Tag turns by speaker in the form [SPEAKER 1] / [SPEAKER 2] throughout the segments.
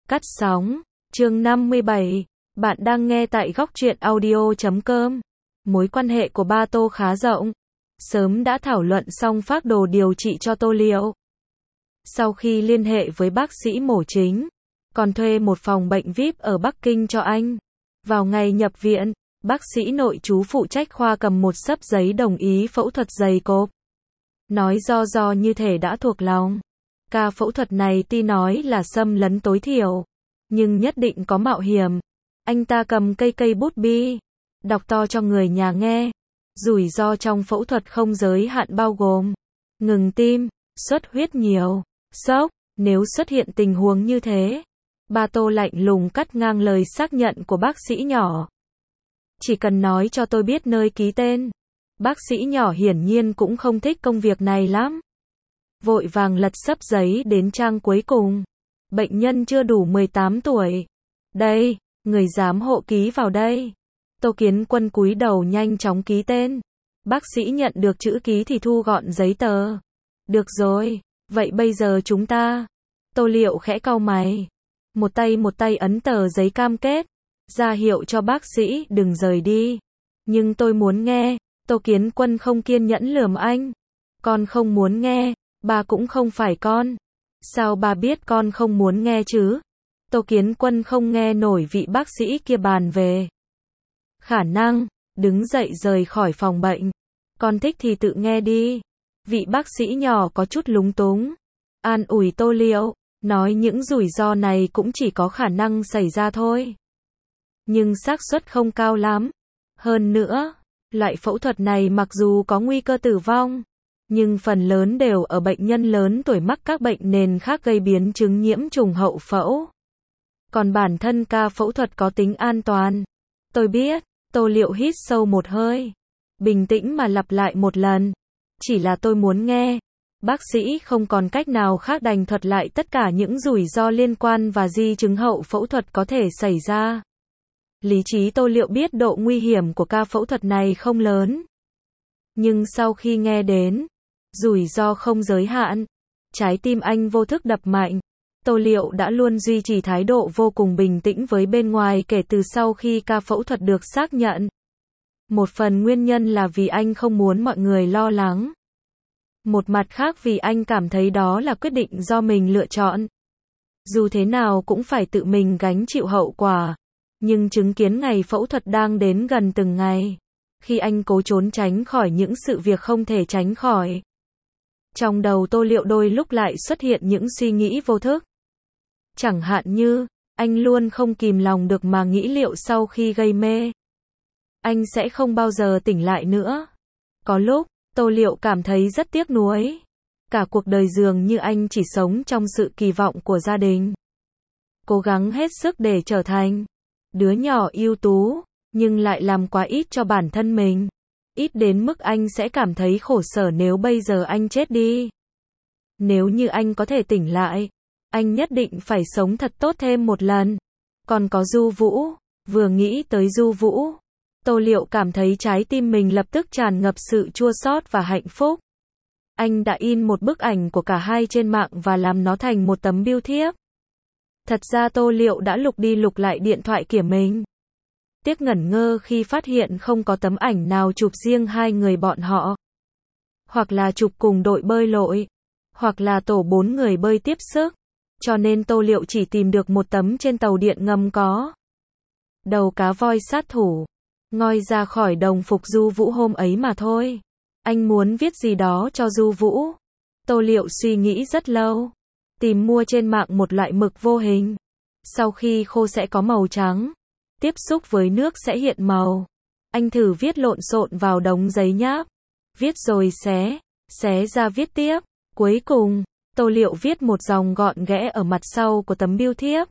[SPEAKER 1] Cắt sóng, chương 57, bạn đang nghe tại góc truyện audio.com. Mối quan hệ của ba Tô khá rộng, sớm đã thảo luận xong phác đồ điều trị cho Tô Liệu. Sau khi liên hệ với bác sĩ mổ chính, còn thuê một phòng bệnh VIP ở Bắc Kinh cho anh. Vào ngày nhập viện, bác sĩ nội trú phụ trách khoa cầm một xấp giấy đồng ý phẫu thuật dày cộp. Nói do như thể đã thuộc lòng. Ca phẫu thuật này tuy nói là xâm lấn tối thiểu, nhưng nhất định có mạo hiểm. Anh ta cầm cây bút bi, đọc to cho người nhà nghe. Rủi ro trong phẫu thuật không giới hạn bao gồm ngừng tim, xuất huyết nhiều, sốc. Nếu xuất hiện tình huống như thế, ba Tô lạnh lùng cắt ngang lời xác nhận của bác sĩ nhỏ. Chỉ cần nói cho tôi biết nơi ký tên. Bác sĩ nhỏ hiển nhiên cũng không thích công việc này lắm. Vội vàng lật xấp giấy đến trang cuối cùng. Bệnh nhân chưa đủ 18 tuổi. Đây, người giám hộ ký vào đây. Tô Kiến Quân cúi đầu nhanh chóng ký tên. Bác sĩ nhận được chữ ký thì thu gọn giấy tờ. Được rồi, vậy bây giờ chúng ta. Tô Liệu khẽ cau mày. Một tay ấn tờ giấy cam kết, ra hiệu cho bác sĩ đừng rời đi. Nhưng tôi muốn nghe. Tô Kiến Quân không kiên nhẫn lườm anh. Con không muốn nghe, bà cũng không phải con. Sao bà biết con không muốn nghe chứ? Tô Kiến Quân không nghe nổi vị bác sĩ kia bàn về khả năng, đứng dậy rời khỏi phòng bệnh. Con thích thì tự nghe đi. Vị bác sĩ nhỏ có chút lúng túng, an ủi Tô Liệu, nói những rủi ro này cũng chỉ có khả năng xảy ra thôi. Nhưng xác suất không cao lắm. Hơn nữa, loại phẫu thuật này mặc dù có nguy cơ tử vong, nhưng phần lớn đều ở bệnh nhân lớn tuổi mắc các bệnh nền khác gây biến chứng nhiễm trùng hậu phẫu. Còn bản thân ca phẫu thuật có tính an toàn. Tôi biết. Tô Liệu hít sâu một hơi, bình tĩnh mà lặp lại một lần. Chỉ là tôi muốn nghe. Bác sĩ không còn cách nào khác đành thuật lại tất cả những rủi ro liên quan và di chứng hậu phẫu thuật có thể xảy ra. Lý trí Tô Liệu biết độ nguy hiểm của ca phẫu thuật này không lớn. Nhưng sau khi nghe đến rủi ro không giới hạn, trái tim anh vô thức đập mạnh. Tô Liệu đã luôn duy trì thái độ vô cùng bình tĩnh với bên ngoài kể từ sau khi ca phẫu thuật được xác nhận. Một phần nguyên nhân là vì anh không muốn mọi người lo lắng. Một mặt khác vì anh cảm thấy đó là quyết định do mình lựa chọn. Dù thế nào cũng phải tự mình gánh chịu hậu quả. Nhưng chứng kiến ngày phẫu thuật đang đến gần từng ngày, khi anh cố trốn tránh khỏi những sự việc không thể tránh khỏi, trong đầu Tô Liệu đôi lúc lại xuất hiện những suy nghĩ vô thức. Chẳng hạn như, anh luôn không kìm lòng được mà nghĩ liệu sau khi gây mê, anh sẽ không bao giờ tỉnh lại nữa. Có lúc, Tô Liệu cảm thấy rất tiếc nuối. Cả cuộc đời dường như anh chỉ sống trong sự kỳ vọng của gia đình. Cố gắng hết sức để trở thành đứa nhỏ ưu tú, nhưng lại làm quá ít cho bản thân mình. Ít đến mức anh sẽ cảm thấy khổ sở nếu bây giờ anh chết đi. Nếu như anh có thể tỉnh lại, anh nhất định phải sống thật tốt thêm một lần. Còn có Du Vũ, vừa nghĩ tới Du Vũ, Tô Liệu cảm thấy trái tim mình lập tức tràn ngập sự chua xót và hạnh phúc. Anh đã in một bức ảnh của cả hai trên mạng và làm nó thành một tấm bưu thiếp. Thật ra Tô Liệu đã lục đi lục lại điện thoại của mình. Tiếc ngẩn ngơ khi phát hiện không có tấm ảnh nào chụp riêng hai người bọn họ. Hoặc là chụp cùng đội bơi lội, hoặc là tổ 4 người bơi tiếp sức. Cho nên Tô Liệu chỉ tìm được một tấm trên tàu điện ngầm có đầu cá voi sát thủ ngoi ra khỏi đồng phục Du Vũ hôm ấy mà thôi. Anh muốn viết gì đó cho Du Vũ. Tô Liệu suy nghĩ rất lâu, tìm mua trên mạng một loại mực vô hình. Sau khi khô sẽ có màu trắng, tiếp xúc với nước sẽ hiện màu. Anh thử viết lộn xộn vào đống giấy nháp. Viết rồi xé ra viết tiếp. Cuối cùng, Tô Liệu viết một dòng gọn ghẽ ở mặt sau của tấm bưu thiếp.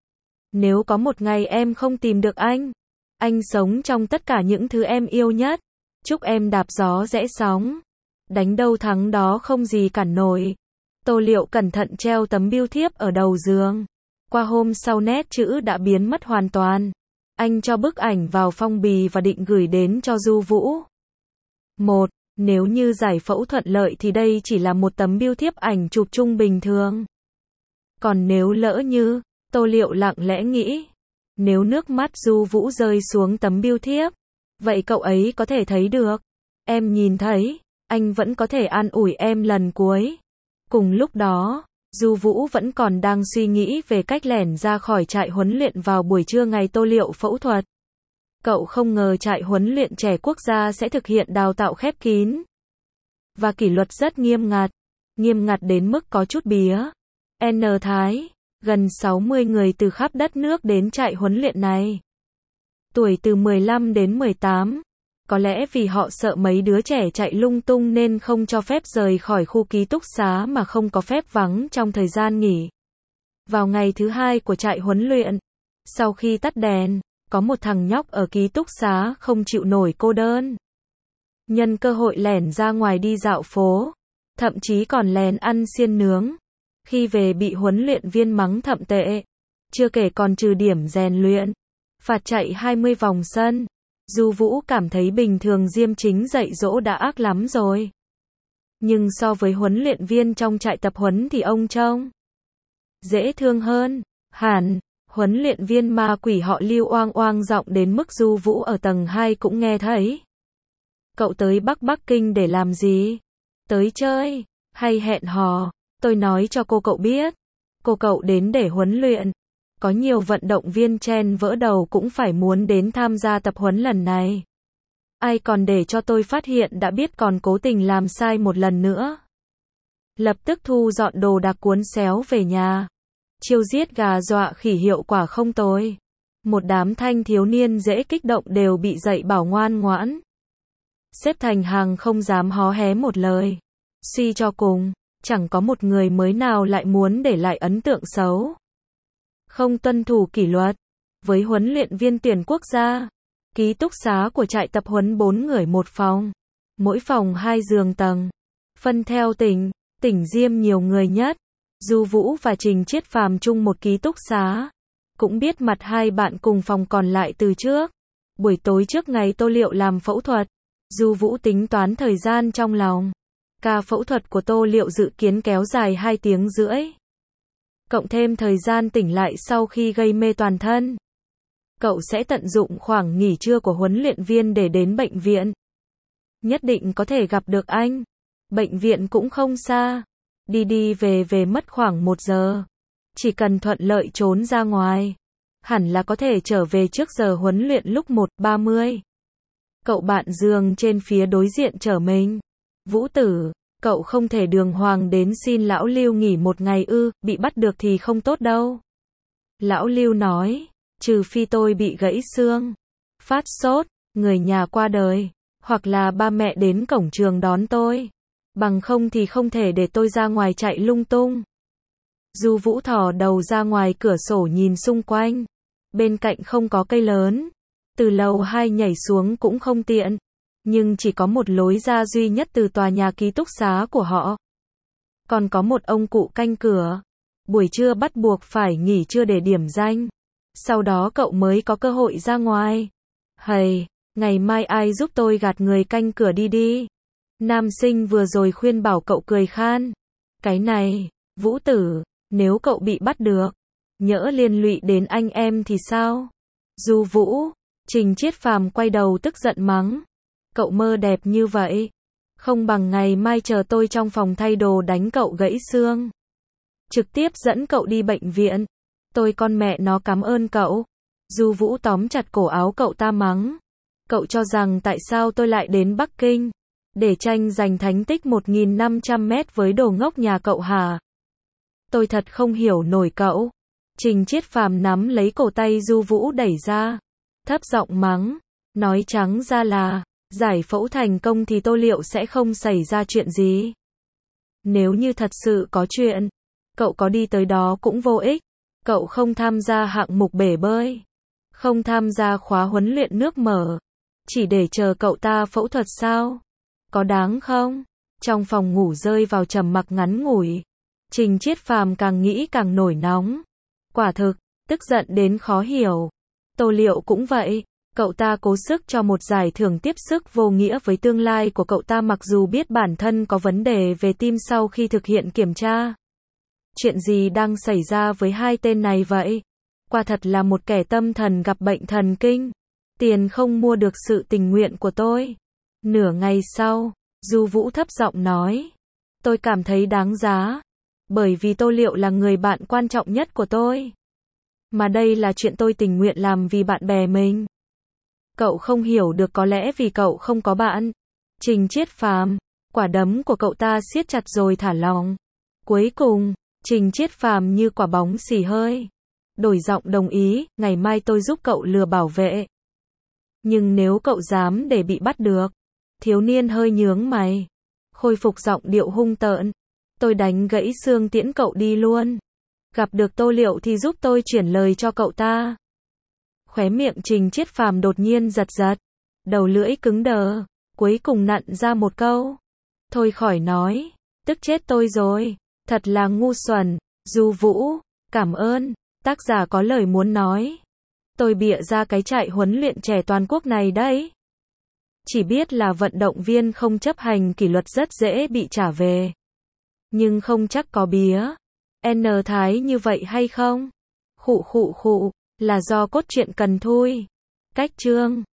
[SPEAKER 1] Nếu có một ngày em không tìm được anh sống trong tất cả những thứ em yêu nhất. Chúc em đạp gió rẽ sóng, đánh đâu thắng đó không gì cản nổi. Tô Liệu cẩn thận treo tấm bưu thiếp ở đầu giường. Qua hôm sau nét chữ đã biến mất hoàn toàn. Anh cho bức ảnh vào phong bì và định gửi đến cho Du Vũ. Nếu như giải phẫu thuận lợi thì đây chỉ là một tấm bưu thiếp ảnh chụp chung bình thường. Còn nếu lỡ như Tô Liệu lặng lẽ nghĩ. Nếu nước mắt Du Vũ rơi xuống tấm bưu thiếp, vậy cậu ấy có thể thấy được. Em nhìn thấy, anh vẫn có thể an ủi em lần cuối. Cùng lúc đó, Du Vũ vẫn còn đang suy nghĩ về cách lẻn ra khỏi trại huấn luyện vào buổi trưa ngày Tô Liệu phẫu thuật. Cậu không ngờ trại huấn luyện trẻ quốc gia sẽ thực hiện đào tạo khép kín. Và kỷ luật rất nghiêm ngặt đến mức có chút bía. N Thái, gần 60 người từ khắp đất nước đến trại huấn luyện này. Tuổi từ 15 đến 18. Có lẽ vì họ sợ mấy đứa trẻ chạy lung tung nên không cho phép rời khỏi khu ký túc xá mà không có phép vắng trong thời gian nghỉ. Vào ngày thứ 2 của trại huấn luyện, sau khi tắt đèn, có một thằng nhóc ở ký túc xá không chịu nổi cô đơn. Nhân cơ hội lẻn ra ngoài đi dạo phố, thậm chí còn lén ăn xiên nướng. Khi về bị huấn luyện viên mắng thậm tệ, chưa kể còn trừ điểm rèn luyện, phạt chạy 20 vòng sân. Du Vũ cảm thấy bình thường Diêm Chính dạy dỗ đã ác lắm rồi. Nhưng so với huấn luyện viên trong trại tập huấn thì ông trông dễ thương hơn hẳn. Huấn luyện viên ma quỷ họ Lưu oang oang giọng đến mức Du Vũ ở tầng 2 cũng nghe thấy. Cậu tới Bắc Kinh để làm gì? Tới chơi, hay hẹn hò? Tôi nói cho cô cậu biết. Cô cậu đến để huấn luyện. Có nhiều vận động viên chen vỡ đầu cũng phải muốn đến tham gia tập huấn lần này. Ai còn để cho tôi phát hiện đã biết còn cố tình làm sai một lần nữa. Lập tức thu dọn đồ đạc cuốn xéo về nhà. Chiêu giết gà dọa khỉ hiệu quả không tồi. Một đám thanh thiếu niên dễ kích động đều bị dạy bảo ngoan ngoãn. Xếp thành hàng không dám hó hé một lời. Suy cho cùng, chẳng có một người mới nào lại muốn để lại ấn tượng xấu. Không tuân thủ kỷ luật. Với huấn luyện viên tuyển quốc gia, ký túc xá của trại tập huấn 4 người một phòng. Mỗi phòng 2 giường tầng. Phân theo tỉnh Diêm nhiều người nhất. Du Vũ và Trình Chiết Phàm chung một ký túc xá. Cũng biết mặt hai bạn cùng phòng còn lại từ trước. Buổi tối trước ngày Tô Liệu làm phẫu thuật, Du Vũ tính toán thời gian trong lòng. Ca phẫu thuật của Tô Liệu dự kiến kéo dài 2 tiếng rưỡi. Cộng thêm thời gian tỉnh lại sau khi gây mê toàn thân. Cậu sẽ tận dụng khoảng nghỉ trưa của huấn luyện viên để đến bệnh viện. Nhất định có thể gặp được anh. Bệnh viện cũng không xa. Đi về mất khoảng 1 giờ. Chỉ cần thuận lợi trốn ra ngoài, hẳn là có thể trở về trước giờ huấn luyện lúc 1:30. Cậu bạn giường trên phía đối diện chở mình. Vũ tử, cậu không thể đường hoàng đến xin lão Lưu nghỉ 1 ngày ư, bị bắt được thì không tốt đâu. Lão Lưu nói, trừ phi tôi bị gãy xương, phát sốt, người nhà qua đời, hoặc là ba mẹ đến cổng trường đón tôi. Bằng không thì không thể để tôi ra ngoài chạy lung tung. Du Vũ thò đầu ra ngoài cửa sổ nhìn xung quanh. Bên cạnh không có cây lớn. Từ lầu 2 nhảy xuống cũng không tiện. Nhưng chỉ có một lối ra duy nhất từ tòa nhà ký túc xá của họ. Còn có một ông cụ canh cửa. Buổi trưa bắt buộc phải nghỉ trưa để điểm danh. Sau đó cậu mới có cơ hội ra ngoài. Hầy, ngày mai ai giúp tôi gạt người canh cửa đi. Nam sinh vừa rồi khuyên bảo cậu cười khan. Cái này, Vũ tử, nếu cậu bị bắt được, nhỡ liên lụy đến anh em thì sao? Du Vũ, Trình Chiết Phàm quay đầu tức giận mắng. Cậu mơ đẹp như vậy. Không bằng ngày mai chờ tôi trong phòng thay đồ đánh cậu gãy xương. Trực tiếp dẫn cậu đi bệnh viện. Tôi con mẹ nó cảm ơn cậu. Du Vũ tóm chặt cổ áo cậu ta mắng. Cậu cho rằng tại sao tôi lại đến Bắc Kinh? Để tranh giành thành tích 1.500 mét với đồ ngốc nhà cậu hả? Tôi thật không hiểu nổi cậu. Trình Chiết Phàm nắm lấy cổ tay Du Vũ đẩy ra. Thấp giọng mắng. Nói trắng ra là, giải phẫu thành công thì Tô Liệu sẽ không xảy ra chuyện gì. Nếu như thật sự có chuyện, cậu có đi tới đó cũng vô ích. Cậu không tham gia hạng mục bể bơi. Không tham gia khóa huấn luyện nước mở. Chỉ để chờ cậu ta phẫu thuật sao? Có đáng không? Trong phòng ngủ rơi vào trầm mặc ngắn ngủi. Trình Chiết Phàm càng nghĩ càng nổi nóng. Quả thực, tức giận đến khó hiểu. Tô Liệu cũng vậy. Cậu ta cố sức cho một giải thưởng tiếp sức vô nghĩa với tương lai của cậu ta mặc dù biết bản thân có vấn đề về tim sau khi thực hiện kiểm tra. Chuyện gì đang xảy ra với hai tên này vậy? Quả thật là một kẻ tâm thần gặp bệnh thần kinh. Tiền không mua được sự tình nguyện của tôi. Nửa ngày sau, Du Vũ thấp giọng nói. Tôi cảm thấy đáng giá. Bởi vì Tô Liệu là người bạn quan trọng nhất của tôi. Mà đây là chuyện tôi tình nguyện làm vì bạn bè mình. Cậu không hiểu được, có lẽ vì cậu không có bạn. Trình Chiết Phàm, quả đấm của cậu ta siết chặt rồi thả lỏng. Cuối cùng, Trình Chiết Phàm như quả bóng xì hơi. Đổi giọng đồng ý, ngày mai tôi giúp cậu lừa bảo vệ. Nhưng nếu cậu dám để bị bắt được. Thiếu niên hơi nhướng mày. Khôi phục giọng điệu hung tợn. Tôi đánh gãy xương tiễn cậu đi luôn. Gặp được Tô Liệu thì giúp tôi chuyển lời cho cậu ta. Khóe miệng Trình Chiết Phàm đột nhiên giật giật. Đầu lưỡi cứng đờ. Cuối cùng nặn ra một câu. Thôi khỏi nói. Tức chết tôi rồi. Thật là ngu xuẩn. Du Vũ, cảm ơn. Tác giả có lời muốn nói. Tôi bịa ra cái trại huấn luyện trẻ toàn quốc này đấy. Chỉ biết là vận động viên không chấp hành kỷ luật rất dễ bị trả về. Nhưng không chắc có bía N Thái như vậy hay không? Khụ, là do cốt truyện cần thui. Cách chương